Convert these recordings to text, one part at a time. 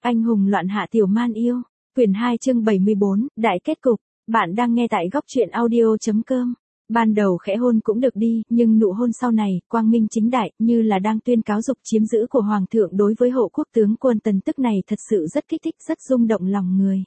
Anh hùng loạn hạ tiểu man yêu. Quyển 2 chương 74, đại kết cục. Bạn đang nghe tại góc truyện audio.com. Ban đầu khẽ hôn cũng được đi, nhưng nụ hôn sau này, quang minh chính đại, như là đang tuyên cáo dục chiếm giữ của Hoàng thượng đối với hộ quốc tướng quân Tần Tức này thật sự rất kích thích, rất rung động lòng người.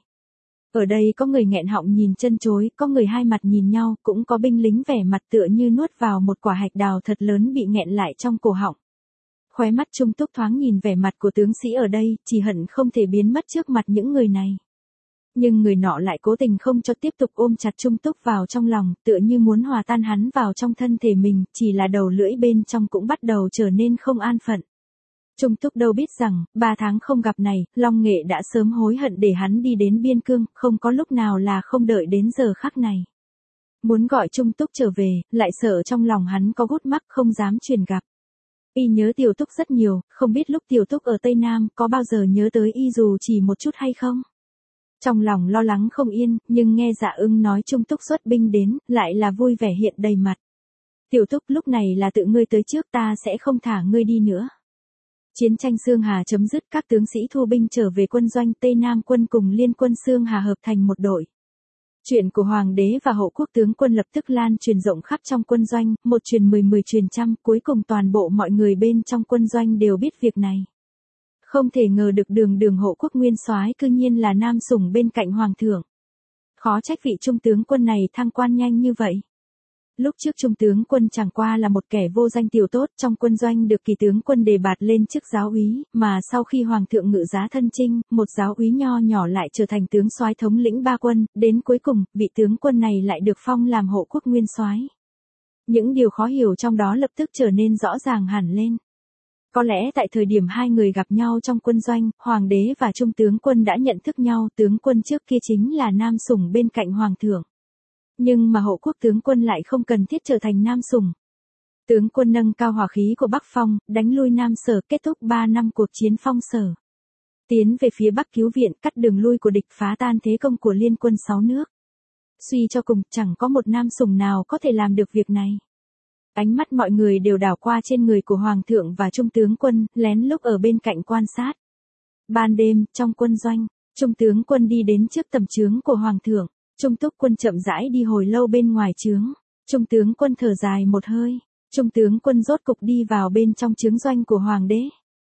Ở đây có người nghẹn họng nhìn chân chối, có người hai mặt nhìn nhau, cũng có binh lính vẻ mặt tựa như nuốt vào một quả hạch đào thật lớn bị nghẹn lại trong cổ họng. Khóe mắt Trung Túc thoáng nhìn vẻ mặt của tướng sĩ ở đây, chỉ hận không thể biến mất trước mặt những người này. Nhưng người nọ lại cố tình không cho tiếp tục ôm chặt Trung Túc vào trong lòng, tựa như muốn hòa tan hắn vào trong thân thể mình, chỉ là đầu lưỡi bên trong cũng bắt đầu trở nên không an phận. Trung Túc đâu biết rằng, 3 tháng không gặp này, Long Nghệ đã sớm hối hận để hắn đi đến biên cương, không có lúc nào là không đợi đến giờ khắc này. Muốn gọi Trung Túc trở về, lại sợ trong lòng hắn có gút mắc không dám truyền gặp. Y nhớ Tiểu Túc rất nhiều, không biết lúc Tiểu Túc ở Tây Nam có bao giờ nhớ tới Y dù chỉ một chút hay không? Trong lòng lo lắng không yên, nhưng nghe Dạ Ưng nói Trung Túc xuất binh đến, lại là vui vẻ hiện đầy mặt. Tiểu Túc, lúc này là tự ngươi tới trước, ta sẽ không thả ngươi đi nữa. Chiến tranh Xương Hà chấm dứt, các tướng sĩ thu binh trở về quân doanh, Tây Nam quân cùng liên quân Xương Hà hợp thành một đội. Chuyện của Hoàng đế và hộ quốc tướng quân lập tức lan truyền rộng khắp trong quân doanh, một truyền 10 truyền trăm, cuối cùng toàn bộ mọi người bên trong quân doanh đều biết việc này. Không thể ngờ được Đường hộ quốc nguyên soái cư nhiên là nam sủng bên cạnh Hoàng thượng. Khó trách vị trung tướng quân này thăng quan nhanh như vậy. Lúc trước trung tướng quân chẳng qua là một kẻ vô danh tiểu tốt trong quân doanh được kỳ tướng quân đề bạt lên chức giáo úy, mà sau khi Hoàng thượng ngự giá thân chinh, một giáo úy nho nhỏ lại trở thành tướng soái thống lĩnh 3 quân, đến cuối cùng, vị tướng quân này lại được phong làm hộ quốc nguyên soái. Những điều khó hiểu trong đó lập tức trở nên rõ ràng hẳn lên. Có lẽ tại thời điểm hai người gặp nhau trong quân doanh, Hoàng đế và trung tướng quân đã nhận thức nhau, tướng quân trước kia chính là nam sủng bên cạnh Hoàng thượng. Nhưng mà hộ quốc tướng quân lại không cần thiết trở thành nam sủng. Tướng quân nâng cao hỏa khí của Bắc Phong, đánh lui Nam Sở, kết thúc 3 năm cuộc chiến Phong Sở. Tiến về phía Bắc cứu viện, cắt đường lui của địch, phá tan thế công của liên quân 6 nước. Suy cho cùng, chẳng có một nam sủng nào có thể làm được việc này. Ánh mắt mọi người đều đảo qua trên người của Hoàng thượng và trung tướng quân, lén lút ở bên cạnh quan sát. Ban đêm, trong quân doanh, trung tướng quân đi đến trước tầm trướng của Hoàng thượng. Trung Túc quân chậm rãi đi hồi lâu bên ngoài trướng. Trung tướng quân thở dài một hơi. Trung tướng quân rốt cục đi vào bên trong trướng doanh của Hoàng đế.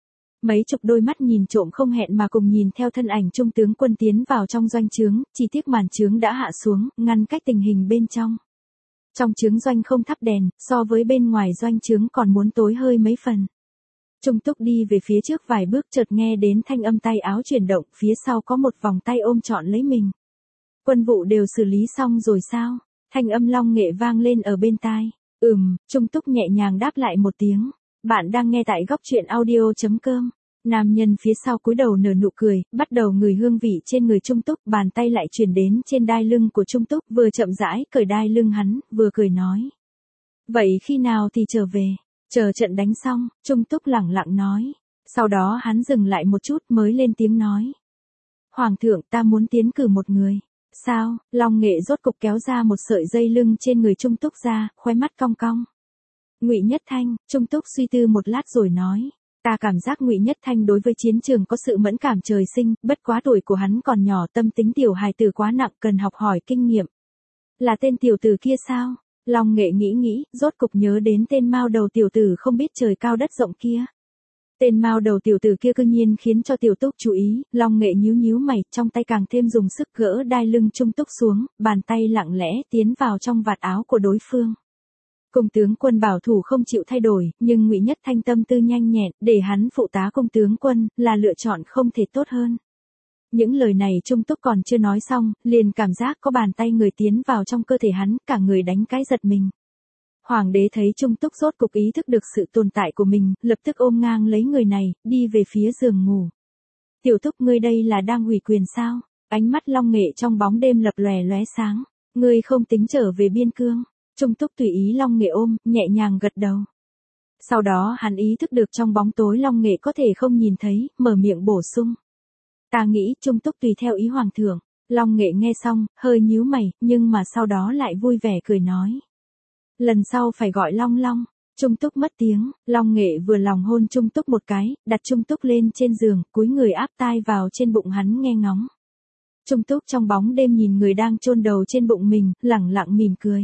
Mấy chục đôi mắt nhìn trộm không hẹn mà cùng nhìn theo thân ảnh trung tướng quân tiến vào trong doanh trướng, chỉ tiếc màn trướng đã hạ xuống, ngăn cách tình hình bên trong. Trong trướng doanh không thắp đèn, so với bên ngoài doanh trướng còn muốn tối hơi mấy phần. Trung Túc đi về phía trước vài bước chợt nghe đến thanh âm tay áo chuyển động, phía sau có một vòng tay ôm trọn lấy mình. Quân vụ đều xử lý xong rồi sao? Thanh âm Long Nghệ vang lên ở bên tai. Trung Túc nhẹ nhàng đáp lại một tiếng. Bạn đang nghe tại góc truyện audio.com. Nam nhân phía sau cúi đầu nở nụ cười, bắt đầu ngửi hương vị trên người Trung Túc, bàn tay lại chuyển đến trên đai lưng của Trung Túc, vừa chậm rãi cởi đai lưng hắn, vừa cười nói. Vậy khi nào thì trở về? Chờ trận đánh xong, Trung Túc lẳng lặng nói. Sau đó hắn dừng lại một chút mới lên tiếng nói. Hoàng thượng, ta muốn tiến cử một người. Sao? Long Nghệ rốt cục kéo ra một sợi dây lưng trên người Trung Túc ra, khóe mắt cong cong. Ngụy Nhất Thanh. Trung Túc suy tư một lát rồi nói. Ta cảm giác Ngụy Nhất Thanh đối với chiến trường có sự mẫn cảm trời sinh, bất quá tuổi của hắn còn nhỏ, tâm tính tiểu hài tử quá nặng, cần học hỏi kinh nghiệm. Là tên tiểu tử kia sao? Long Nghệ nghĩ, rốt cục nhớ đến tên mao đầu tiểu tử không biết trời cao đất rộng kia. Tên mao đầu tiểu tử kia cư nhiên khiến cho Tiểu Túc chú ý, Long Nghệ nhíu mày, trong tay càng thêm dùng sức gỡ đai lưng Trung Túc xuống, bàn tay lặng lẽ tiến vào trong vạt áo của đối phương. Cung tướng quân bảo thủ không chịu thay đổi, nhưng Ngụy Nhất Thanh tâm tư nhanh nhẹn, để hắn phụ tá cung tướng quân, là lựa chọn không thể tốt hơn. Những lời này Trung Túc còn chưa nói xong, liền cảm giác có bàn tay người tiến vào trong cơ thể hắn, cả người đánh cái giật mình. Hoàng đế thấy Trung Túc rốt cục ý thức được sự tồn tại của mình, lập tức ôm ngang lấy người này, đi về phía giường ngủ. Tiểu Túc, ngươi đây là đang ủy quyền sao? Ánh mắt Long Nghệ trong bóng đêm lập lóe sáng. Ngươi không tính trở về biên cương? Trung Túc tùy ý Long Nghệ ôm, nhẹ nhàng gật đầu. Sau đó hắn ý thức được trong bóng tối Long Nghệ có thể không nhìn thấy, mở miệng bổ sung. Ta nghĩ Trung Túc tùy theo ý Hoàng thượng. Long Nghệ nghe xong, hơi nhíu mày, nhưng mà sau đó lại vui vẻ cười nói. Lần sau phải gọi Long Long. Trung Túc mất tiếng, Long Nghệ vừa lòng hôn Trung Túc một cái, đặt Trung Túc lên trên giường, cúi người áp tai vào trên bụng hắn nghe ngóng. Trung Túc trong bóng đêm nhìn người đang chôn đầu trên bụng mình, lẳng lặng mỉm cười.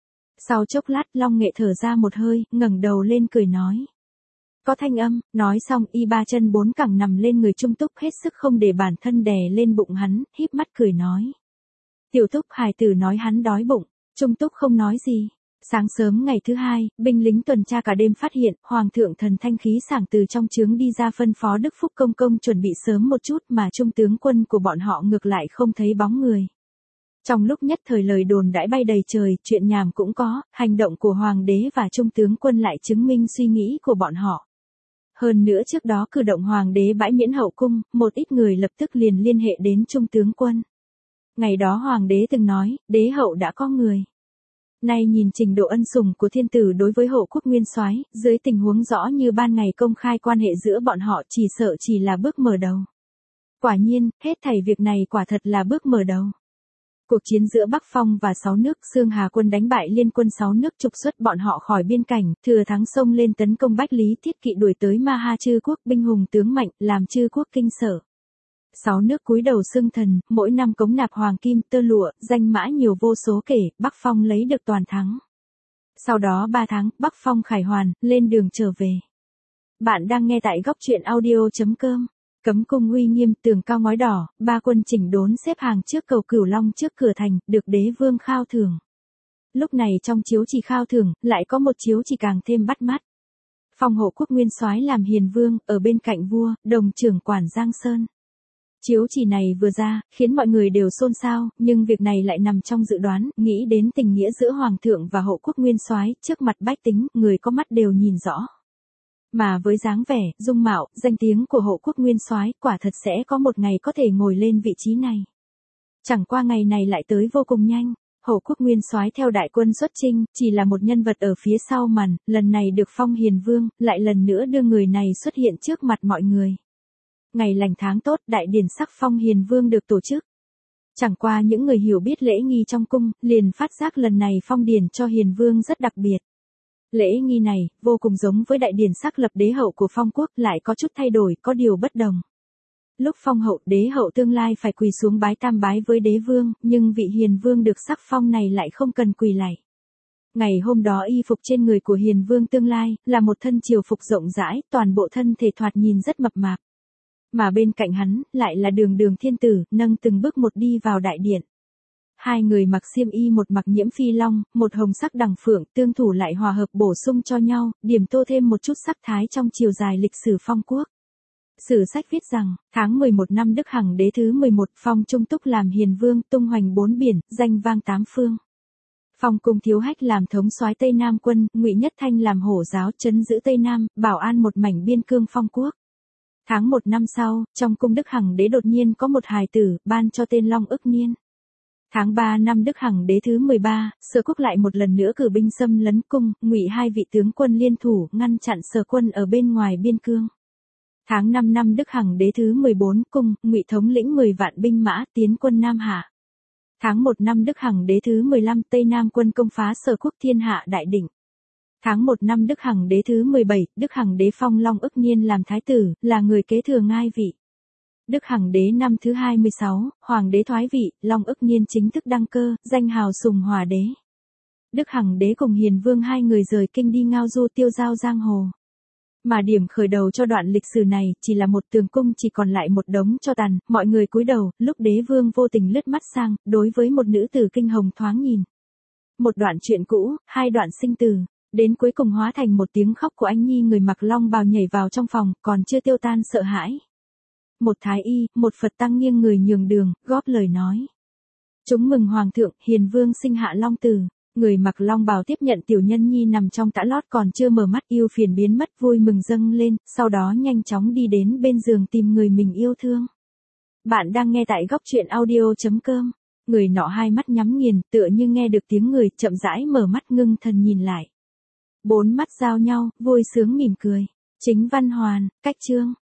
Sau chốc lát Long Nghệ thở ra một hơi, ngẩng đầu lên cười nói. Có thanh âm, nói xong y ba chân bốn cẳng nằm lên người Trung Túc hết sức không để bản thân đè lên bụng hắn, híp mắt cười nói. Tiểu Túc hài tử nói hắn đói bụng, Trung Túc không nói gì. Sáng sớm ngày thứ hai, binh lính tuần tra cả đêm phát hiện, Hoàng thượng thần thanh khí sảng từ trong trướng đi ra phân phó Đức Phúc Công Công chuẩn bị sớm một chút mà trung tướng quân của bọn họ ngược lại không thấy bóng người. Trong lúc nhất thời lời đồn đãi bay đầy trời, chuyện nhảm cũng có, hành động của Hoàng đế và trung tướng quân lại chứng minh suy nghĩ của bọn họ. Hơn nữa trước đó cử động Hoàng đế bãi miễn hậu cung, một ít người lập tức liền liên hệ đến trung tướng quân. Ngày đó Hoàng đế từng nói, đế hậu đã có người. Nay nhìn trình độ ân sủng của thiên tử đối với hộ quốc nguyên soái, dưới tình huống rõ như ban ngày công khai quan hệ giữa bọn họ chỉ sợ chỉ là bước mở đầu. Quả nhiên, hết thảy việc này quả thật là bước mở đầu. Cuộc chiến giữa Bắc Phong và 6 nước, Xương Hà quân đánh bại liên quân 6 nước trục xuất bọn họ khỏi biên cảnh, thừa thắng xông lên tấn công Bách Lý Thiết Kỵ đuổi tới Ma Ha Chư quốc, binh hùng tướng mạnh, làm Chư quốc kinh sợ. 6 nước cúi đầu xưng thần, mỗi năm cống nạp hoàng kim, tơ lụa, danh mã nhiều vô số kể, Bắc Phong lấy được toàn thắng. Sau đó 3 tháng, Bắc Phong khải hoàn, lên đường trở về. Bạn đang nghe tại góc truyện audio.com. Cấm cung uy nghiêm, tường cao ngói đỏ, 3 quân chỉnh đốn xếp hàng trước cầu Cửu Long trước cửa thành, được đế vương khao thưởng. Lúc này trong chiếu chỉ khao thưởng, lại có một chiếu chỉ càng thêm bắt mắt. Phong hộ quốc nguyên soái làm hiền vương, ở bên cạnh vua, đồng trưởng quản Giang Sơn. Chiếu chỉ này vừa ra, khiến mọi người đều xôn xao, nhưng việc này lại nằm trong dự đoán, nghĩ đến tình nghĩa giữa hoàng thượng và hộ quốc nguyên soái, trước mặt bách tính, người có mắt đều nhìn rõ. Mà với dáng vẻ, dung mạo, danh tiếng của hộ quốc nguyên soái, quả thật sẽ có một ngày có thể ngồi lên vị trí này. Chẳng qua ngày này lại tới vô cùng nhanh. Hộ quốc nguyên soái theo đại quân xuất chinh, chỉ là một nhân vật ở phía sau màn, lần này được phong hiền vương, lại lần nữa đưa người này xuất hiện trước mặt mọi người. Ngày lành tháng tốt, đại điển sắc phong hiền vương được tổ chức. Chẳng qua những người hiểu biết lễ nghi trong cung, liền phát giác lần này phong điển cho hiền vương rất đặc biệt. Lễ nghi này, vô cùng giống với đại điển sắc lập đế hậu của phong quốc, lại có chút thay đổi, có điều bất đồng. Lúc phong hậu, đế hậu tương lai phải quỳ xuống bái tam bái với đế vương, nhưng vị hiền vương được sắc phong này lại không cần quỳ lạy. Ngày hôm đó y phục trên người của hiền vương tương lai, là một thân triều phục rộng rãi, toàn bộ thân thể thoạt nhìn rất mập mạp. Mà bên cạnh hắn, lại là Đường Đường thiên tử, nâng từng bước một đi vào đại điện. Hai người mặc xiêm y, một mặc nhiễm phi long, một hồng sắc đằng phượng, tương thủ lại hòa hợp bổ sung cho nhau, điểm tô thêm một chút sắc thái trong chiều dài lịch sử phong quốc. Sử sách viết rằng, tháng 11 năm Đức Hằng đế thứ 11, phong Trung Túc làm hiền vương, tung hoành 4 biển, danh vang 8 phương. Phong Cung Thiếu Hách làm thống soái Tây Nam quân, Ngụy Nhất Thanh làm hổ giáo trấn giữ Tây Nam, bảo an một mảnh biên cương phong quốc. Tháng 1 năm sau, trong cung Đức Hằng đế đột nhiên có một hài tử, ban cho tên Long Ức Niên. Tháng 3 năm Đức Hằng đế thứ 13, Sở quốc lại một lần nữa cử binh xâm lấn cung, Ngụy hai vị tướng quân liên thủ, ngăn chặn Sở quân ở bên ngoài biên cương. Tháng 5 năm Đức Hằng đế thứ 14, cung, Ngụy thống lĩnh 10 vạn binh mã, tiến quân Nam Hạ. Tháng 1 năm Đức Hằng đế thứ 15, Tây Nam quân công phá Sở quốc, thiên hạ đại định. Tháng 1 năm Đức Hằng đế thứ 17, Đức Hằng đế phong Long Ức Niên làm thái tử, là người kế thừa ngai vị. Đức Hằng đế năm thứ 26, Hoàng đế thoái vị, Long Ức Niên chính thức đăng cơ, danh hào Sùng Hòa đế. Đức Hằng đế cùng hiền vương hai người rời kinh đi ngao du tiêu giao giang hồ. Mà điểm khởi đầu cho đoạn lịch sử này, chỉ là một tường cung chỉ còn lại một đống tro tàn, mọi người cúi đầu, lúc đế vương vô tình lướt mắt sang, đối với một nữ tử kinh hồng thoáng nhìn. Một đoạn chuyện cũ, hai đoạn sinh từ. Đến cuối cùng hóa thành một tiếng khóc của anh nhi, người mặc long bào nhảy vào trong phòng, còn chưa tiêu tan sợ hãi. Một thái y, một Phật tăng nghiêng người nhường đường, góp lời nói. Chúng mừng hoàng thượng, hiền vương sinh hạ long tử. Người mặc long bào tiếp nhận tiểu nhân nhi nằm trong tã lót còn chưa mở mắt, yêu phiền biến mất, vui mừng dâng lên, sau đó nhanh chóng đi đến bên giường tìm người mình yêu thương. Bạn đang nghe tại góc truyện audio.com. Người nọ hai mắt nhắm nghiền, tựa như nghe được tiếng người, chậm rãi mở mắt ngưng thần nhìn lại. 4 mắt giao nhau, vui sướng mỉm cười. Chính văn hoàn, cách chương.